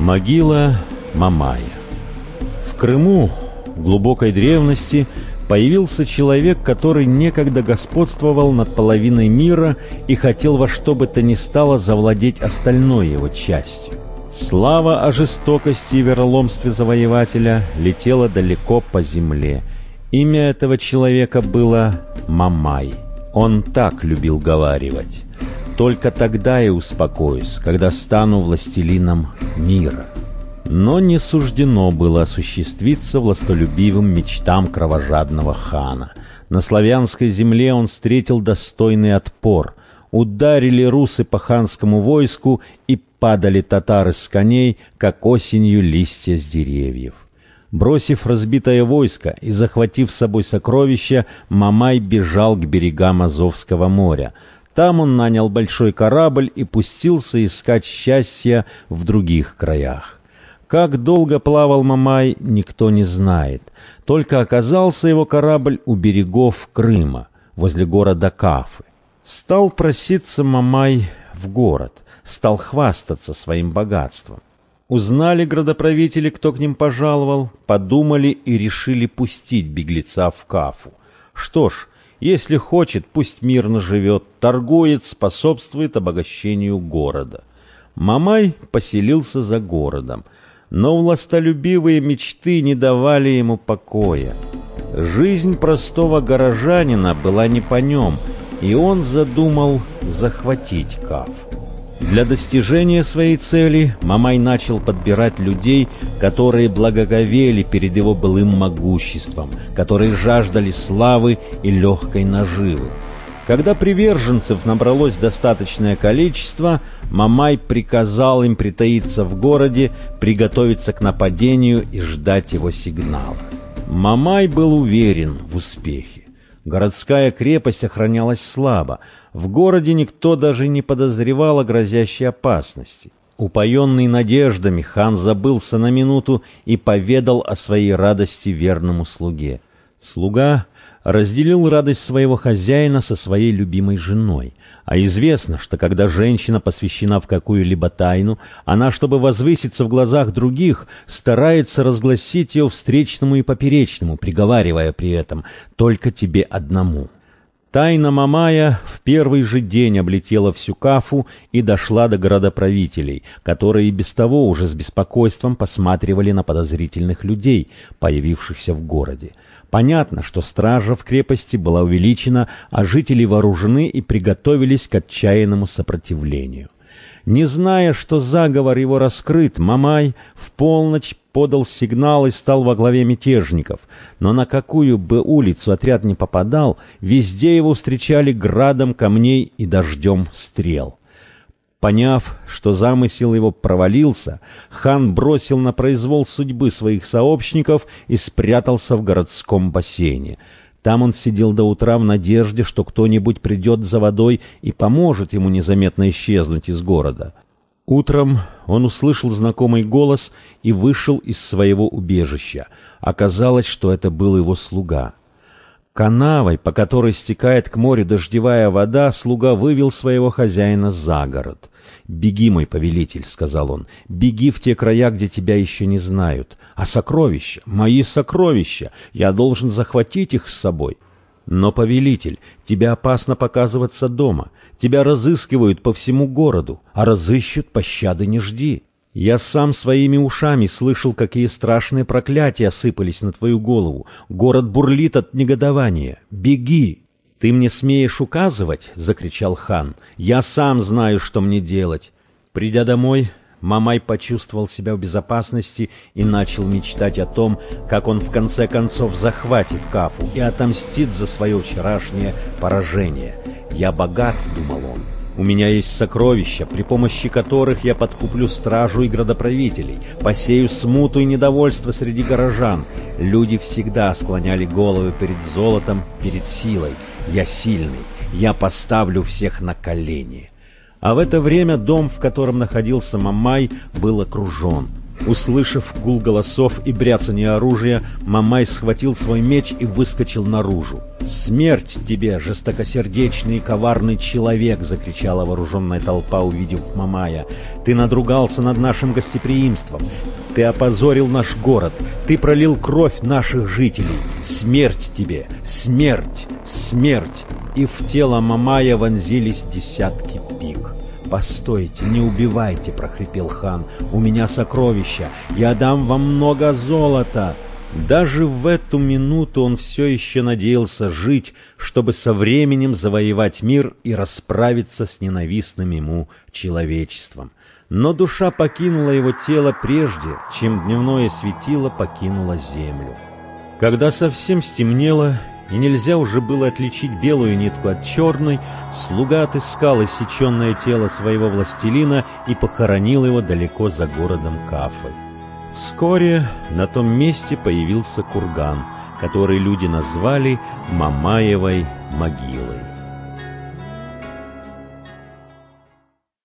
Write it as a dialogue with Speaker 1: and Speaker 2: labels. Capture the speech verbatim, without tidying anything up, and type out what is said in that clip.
Speaker 1: Могила Мамая. В Крыму в глубокой древности появился человек, который некогда господствовал над половиной мира и хотел во что бы то ни стало завладеть остальной его частью. Слава о жестокости и вероломстве завоевателя летела далеко по земле. Имя этого человека было Мамай. Он так любил говаривать: «Только тогда я успокоюсь, когда стану властелином мира». Но не суждено было осуществиться властолюбивым мечтам кровожадного хана. На славянской земле он встретил достойный отпор. Ударили русы по ханскому войску, и падали татары с коней, как осенью листья с деревьев. Бросив разбитое войско и захватив с собой сокровища, Мамай бежал к берегам Азовского моря. Там он нанял большой корабль и пустился искать счастья в других краях. Как долго плавал Мамай, никто не знает. Только оказался его корабль у берегов Крыма, возле города Кафы. Стал проситься Мамай в город, стал хвастаться своим богатством. Узнали градоправители, кто к ним пожаловал, подумали и решили пустить беглеца в Кафу. Что ж, если хочет, пусть мирно живет, торгует, способствует обогащению города. Мамай поселился за городом, но властолюбивые мечты не давали ему покоя. Жизнь простого горожанина была не по нем, и он задумал захватить Кафу. Для достижения своей цели Мамай начал подбирать людей, которые благоговели перед его былым могуществом, которые жаждали славы и легкой наживы. Когда приверженцев набралось достаточное количество, Мамай приказал им притаиться в городе, приготовиться к нападению и ждать его сигнала. Мамай был уверен в успехе. Городская крепость охранялась слабо. В городе никто даже не подозревал о грозящей опасности. Упоенный надеждами, хан забылся на минуту и поведал о своей радости верному слуге. Слуга разделил радость своего хозяина со своей любимой женой. А известно, что когда женщина посвящена в какую-либо тайну, она, чтобы возвыситься в глазах других, старается разгласить ее встречному и поперечному, приговаривая при этом «только тебе одному». Тайна Мамая в первый же день облетела всю Кафу и дошла до градоправителей, которые и без того уже с беспокойством посматривали на подозрительных людей, появившихся в городе. Понятно, что стража в крепости была увеличена, а жители вооружены и приготовились к отчаянному сопротивлению. Не зная, что заговор его раскрыт, Мамай в полночь подал сигнал и стал во главе мятежников. Но на какую бы улицу отряд не попадал, везде его встречали градом камней и дождем стрел. Поняв, что замысел его провалился, хан бросил на произвол судьбы своих сообщников и спрятался в городском бассейне. Там он сидел до утра в надежде, что кто-нибудь придет за водой и поможет ему незаметно исчезнуть из города. Утром он услышал знакомый голос и вышел из своего убежища. Оказалось, что это был его слуга. Канавой, по которой стекает к морю дождевая вода, слуга вывел своего хозяина за город. «Беги, мой повелитель», — сказал он, — «беги в те края, где тебя еще не знают. А сокровища, мои сокровища, я должен захватить их с собой». «Но, повелитель, тебе опасно показываться дома. Тебя разыскивают по всему городу, а разыщут, пощады не жди. Я сам своими ушами слышал, какие страшные проклятия осыпались на твою голову. Город бурлит от негодования. Беги!» «Ты мне смеешь указывать?» — закричал хан. «Я сам знаю, что мне делать». Придя домой, Мамай почувствовал себя в безопасности и начал мечтать о том, как он в конце концов захватит Кафу и отомстит за свое вчерашнее поражение. «Я богат», — думал он. «У меня есть сокровища, при помощи которых я подкуплю стражу и градоправителей, посею смуту и недовольство среди горожан. Люди всегда склоняли головы перед золотом, перед силой. Я сильный, я поставлю всех на колени». А в это время дом, в котором находился Мамай, был окружен. Услышав гул голосов и бряцание оружия, Мамай схватил свой меч и выскочил наружу. «Смерть тебе, жестокосердечный и коварный человек!» — закричала вооруженная толпа, увидев Мамая. «Ты надругался над нашим гостеприимством! Ты опозорил наш город! Ты пролил кровь наших жителей! Смерть тебе! Смерть! Смерть!» И в тело Мамая вонзились десятки пик. «Постойте, не убивайте!» — прохрипел хан. «У меня сокровища! Я дам вам много золота!» Даже в эту минуту он все еще надеялся жить, чтобы со временем завоевать мир и расправиться с ненавистным ему человечеством. Но душа покинула его тело прежде, чем дневное светило покинуло землю. Когда совсем стемнело, и нельзя уже было отличить белую нитку от черной, слуга отыскал иссеченное тело своего властелина и похоронил его далеко за городом Кафы. Вскоре на том месте появился курган, который люди назвали Мамаевой могилой.